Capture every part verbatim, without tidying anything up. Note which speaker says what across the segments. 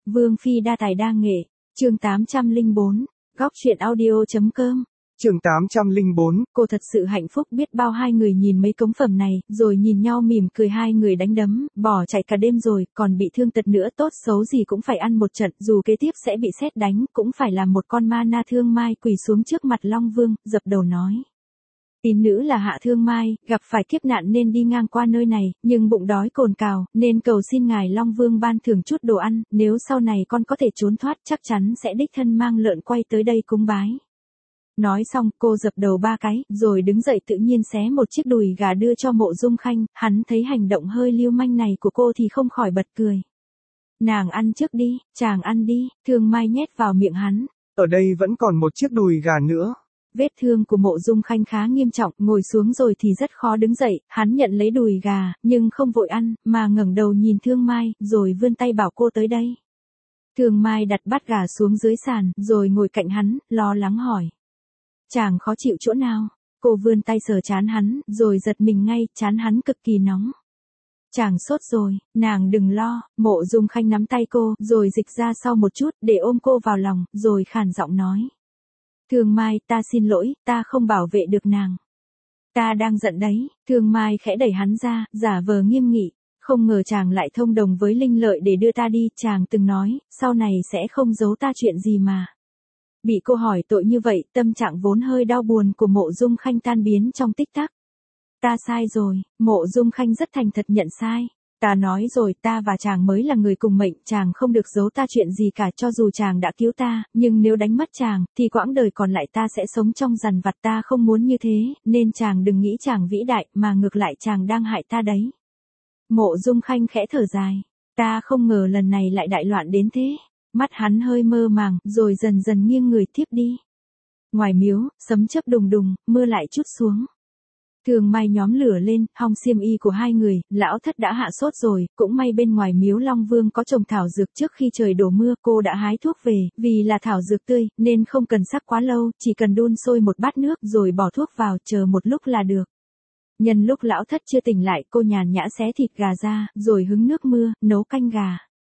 Speaker 1: Vương Phi đa tài đa nghệ, chương tám trăm lẻ bốn, góc truyện audio.com.
Speaker 2: Chương tám trăm lẻ bốn,
Speaker 1: cô thật sự hạnh phúc biết bao. Hai người nhìn mấy cống phẩm này, rồi nhìn nhau mỉm cười. Hai người đánh đấm, bỏ chạy cả đêm rồi, còn bị thương tật nữa, tốt xấu gì cũng phải ăn một trận, dù kế tiếp sẽ bị sét đánh, cũng phải làm một con ma na. Thương Mai quỳ xuống trước mặt Long Vương, dập đầu nói. Tín nữ là Hạ Thương Mai, gặp phải kiếp nạn nên đi ngang qua nơi này, nhưng bụng đói cồn cào, nên cầu xin ngài Long Vương ban thưởng chút đồ ăn, nếu sau này con có thể trốn thoát chắc chắn sẽ đích thân mang lợn quay tới đây cúng bái. Nói xong, cô dập đầu ba cái, rồi đứng dậy tự nhiên xé một chiếc đùi gà đưa cho Mộ Dung Khanh. Hắn thấy hành động hơi lưu manh này của cô thì không khỏi bật cười. Nàng ăn trước đi, chàng ăn đi, Thương Mai nhét vào miệng hắn.
Speaker 2: Ở đây vẫn còn một chiếc đùi gà nữa.
Speaker 1: Vết thương của Mộ Dung Khanh khá nghiêm trọng, ngồi xuống rồi thì rất khó đứng dậy. Hắn nhận lấy đùi gà, nhưng không vội ăn, mà ngẩng đầu nhìn Thương Mai, rồi vươn tay bảo cô tới đây. Thương Mai đặt bát gà xuống dưới sàn, rồi ngồi cạnh hắn, lo lắng hỏi. Chàng khó chịu chỗ nào? Cô vươn tay sờ trán hắn, rồi giật mình ngay, trán hắn cực kỳ nóng. Chàng sốt rồi, nàng đừng lo. Mộ Dung Khanh nắm tay cô, rồi dịch ra sau một chút, để ôm cô vào lòng, rồi khàn giọng nói. Thương Mai, ta xin lỗi, ta không bảo vệ được nàng. Ta đang giận đấy. Thương Mai khẽ đẩy hắn ra, giả vờ nghiêm nghị. Không ngờ chàng lại thông đồng với Linh Lợi để đưa ta đi, chàng từng nói, sau này sẽ không giấu ta chuyện gì mà. Bị cô hỏi tội như vậy, tâm trạng vốn hơi đau buồn của Mộ Dung Khanh tan biến trong tích tắc. Ta sai rồi. Mộ Dung Khanh rất thành thật nhận sai. Ta nói rồi, ta và chàng mới là người cùng mệnh, chàng không được giấu ta chuyện gì cả, cho dù chàng đã cứu ta, nhưng nếu đánh mất chàng, thì quãng đời còn lại ta sẽ sống trong dằn vặt. Ta không muốn như thế, nên chàng đừng nghĩ chàng vĩ đại, mà ngược lại chàng đang hại ta đấy. Mộ Dung Khanh khẽ thở dài. Ta không ngờ lần này lại đại loạn đến thế. Mắt hắn hơi mơ màng, rồi dần dần nghiêng người thiếp đi. Ngoài miếu, sấm chớp đùng đùng, mưa lại trút xuống. Thương Mai nhóm lửa lên, hong xiêm y của hai người. Lão thất đã hạ sốt rồi, cũng may bên ngoài miếu Long Vương có trồng thảo dược, trước khi trời đổ mưa cô đã hái thuốc về, vì là thảo dược tươi, nên không cần sắc quá lâu, chỉ cần đun sôi một bát nước rồi bỏ thuốc vào, chờ một lúc là được. Nhân lúc lão thất chưa tỉnh lại, cô nhàn nhã xé thịt gà ra, rồi hứng nước mưa, nấu canh gà.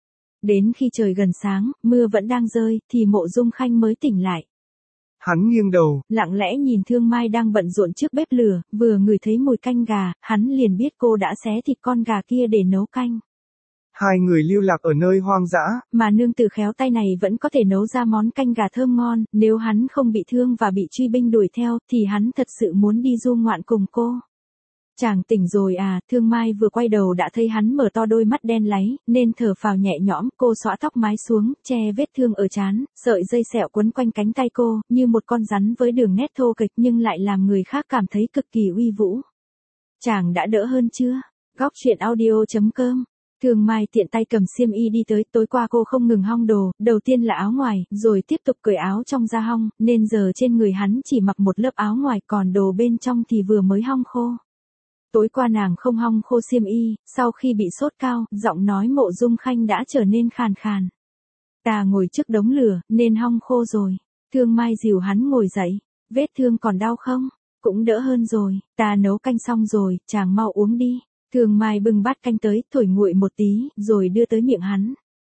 Speaker 1: Đến khi trời gần sáng, mưa vẫn đang rơi, thì Mộ Dung Khanh mới tỉnh lại.
Speaker 2: Hắn nghiêng đầu,
Speaker 1: lặng lẽ nhìn Thương Mai đang bận rộn trước bếp lửa, vừa ngửi thấy mùi canh gà, hắn liền biết cô đã xé thịt con gà kia để nấu canh.
Speaker 2: Hai người lưu lạc ở nơi hoang dã,
Speaker 1: mà nương tử khéo tay này vẫn có thể nấu ra món canh gà thơm ngon. Nếu hắn không bị thương và bị truy binh đuổi theo, thì hắn thật sự muốn đi du ngoạn cùng cô. Chàng tỉnh rồi à? Thương Mai vừa quay đầu đã thấy hắn mở to đôi mắt đen láy, nên thở phào nhẹ nhõm. Cô xõa tóc mái xuống, che vết thương ở trán, sợi dây sẹo quấn quanh cánh tay cô, như một con rắn với đường nét thô kệch nhưng lại làm người khác cảm thấy cực kỳ uy vũ. Chàng đã đỡ hơn chưa? Góc truyện audio.com. Thương Mai tiện tay cầm xiêm y đi tới. Tối qua cô không ngừng hong đồ, đầu tiên là áo ngoài, rồi tiếp tục cởi áo trong ra hong, nên giờ trên người hắn chỉ mặc một lớp áo ngoài, còn đồ bên trong thì vừa mới hong khô. Tối qua nàng không hong khô xiêm y, sau khi bị sốt cao, giọng nói Mộ Dung Khanh đã trở nên khàn khàn. Ta ngồi trước đống lửa, nên hong khô rồi. Thương Mai dìu hắn ngồi dậy. Vết thương còn đau không? Cũng đỡ hơn rồi, ta nấu canh xong rồi, chàng mau uống đi. Thương Mai bưng bát canh tới, thổi nguội một tí, rồi đưa tới miệng hắn.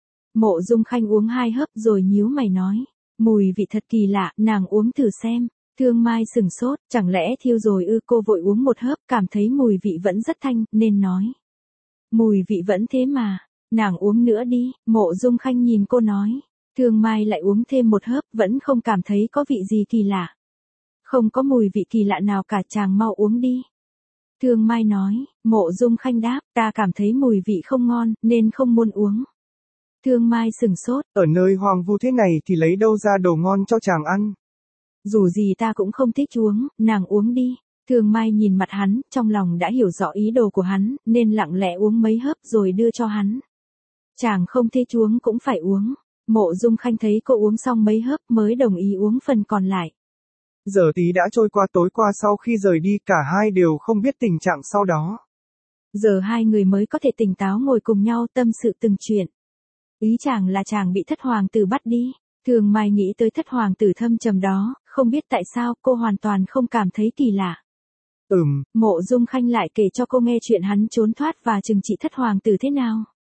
Speaker 1: Mộ Dung Khanh uống hai hớp rồi nhíu mày nói. Mùi vị thật kỳ lạ, nàng uống thử xem. Thương Mai sừng sốt, chẳng lẽ thiêu rồi ư? Cô vội uống một hớp, cảm thấy mùi vị vẫn rất thanh, nên nói. Mùi vị vẫn thế mà, nàng uống nữa đi. Mộ Dung Khanh nhìn cô nói. Thương Mai lại uống thêm một hớp, vẫn không cảm thấy có vị gì kỳ lạ. Không có mùi vị kỳ lạ nào cả, chàng mau uống đi. Thương Mai nói. Mộ Dung Khanh đáp, ta cảm thấy mùi vị không ngon, nên không muốn uống. Thương Mai sừng sốt,
Speaker 2: ở nơi hoang vu thế này thì lấy đâu ra đồ ngon cho chàng ăn.
Speaker 1: Dù gì ta cũng không thích uống, nàng uống đi. Thương Mai nhìn mặt hắn, trong lòng đã hiểu rõ ý đồ của hắn, nên lặng lẽ uống mấy hớp rồi đưa cho hắn. Chàng không thích uống cũng phải uống. Mộ Dung Khanh thấy cô uống xong mấy hớp mới đồng ý uống phần còn lại.
Speaker 2: Giờ tí đã trôi qua, tối qua sau khi rời đi cả hai đều không biết tình trạng sau đó.
Speaker 1: Giờ hai người mới có thể tỉnh táo ngồi cùng nhau tâm sự từng chuyện. Ý chàng là chàng bị thất hoàng tử bắt đi. Thương Mai nghĩ tới thất hoàng tử thâm trầm đó, không biết tại sao cô hoàn toàn không cảm thấy kỳ lạ.
Speaker 2: Ừm.
Speaker 1: Mộ Dung Khanh lại kể cho cô nghe chuyện hắn trốn thoát và trừng trị thất hoàng tử thế nào.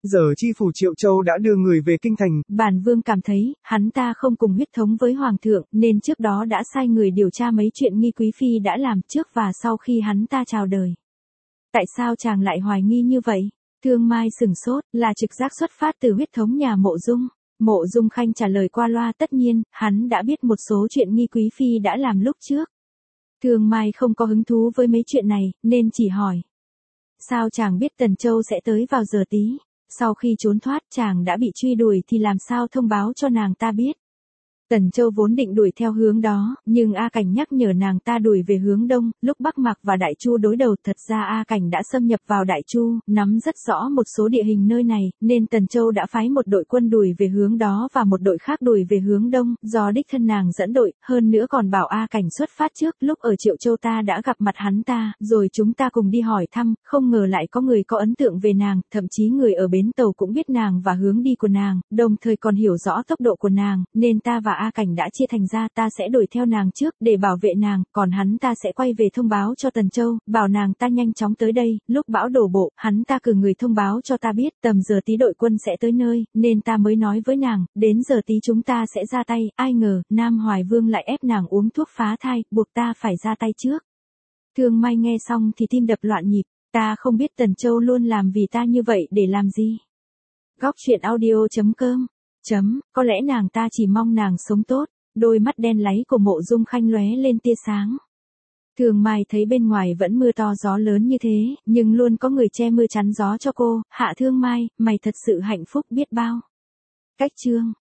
Speaker 2: Giờ chi phủ Triệu Châu đã đưa người về kinh thành.
Speaker 1: Bản vương cảm thấy, hắn ta không cùng huyết thống với hoàng thượng, nên trước đó đã sai người điều tra mấy chuyện nghi quý phi đã làm trước và sau khi hắn ta chào đời. Tại sao chàng lại hoài nghi như vậy? Thương Mai sừng sốt, là trực giác xuất phát từ huyết thống nhà Mộ Dung. Mộ Dung Khanh trả lời qua loa, tất nhiên, hắn đã biết một số chuyện nghi quý phi đã làm lúc trước. Thương Mai không có hứng thú với mấy chuyện này, nên chỉ hỏi. Sao chàng biết Tần Châu sẽ tới vào giờ tí? Sau khi trốn thoát chàng đã bị truy đuổi thì làm sao thông báo cho nàng ta biết? Tần Châu vốn định đuổi theo hướng đó, nhưng A Cảnh nhắc nhở nàng ta đuổi về hướng đông, lúc Bắc Mạc và Đại Chu đối đầu. Thật ra A Cảnh đã xâm nhập vào Đại Chu, nắm rất rõ một số địa hình nơi này, nên Tần Châu đã phái một đội quân đuổi về hướng đó và một đội khác đuổi về hướng đông, do đích thân nàng dẫn đội, hơn nữa còn bảo A Cảnh xuất phát trước. Lúc ở Triệu Châu ta đã gặp mặt hắn ta, rồi chúng ta cùng đi hỏi thăm, không ngờ lại có người có ấn tượng về nàng, thậm chí người ở bến tàu cũng biết nàng và hướng đi của nàng, đồng thời còn hiểu rõ tốc độ của nàng, nên ta và A Cảnh đã chia thành ra, ta sẽ đuổi theo nàng trước để bảo vệ nàng, còn hắn ta sẽ quay về thông báo cho Tần Châu, bảo nàng ta nhanh chóng tới đây. Lúc bão đổ bộ, hắn ta cử người thông báo cho ta biết tầm giờ tí đội quân sẽ tới nơi, nên ta mới nói với nàng, đến giờ tí chúng ta sẽ ra tay. Ai ngờ, Nam Hoài Vương lại ép nàng uống thuốc phá thai, buộc ta phải ra tay trước. Thương Mai nghe xong thì tim đập loạn nhịp, ta không biết Tần Châu luôn làm vì ta như vậy để làm gì. Góc truyện audio chấm com Chấm, có lẽ nàng ta chỉ mong nàng sống tốt. Đôi mắt đen láy của Mộ Dung Khanh lóe lên tia sáng. Thường Mai thấy bên ngoài vẫn mưa to gió lớn như thế, nhưng luôn có người che mưa chắn gió cho cô. Hạ Thương Mai, mày thật sự hạnh phúc biết bao. Cách chương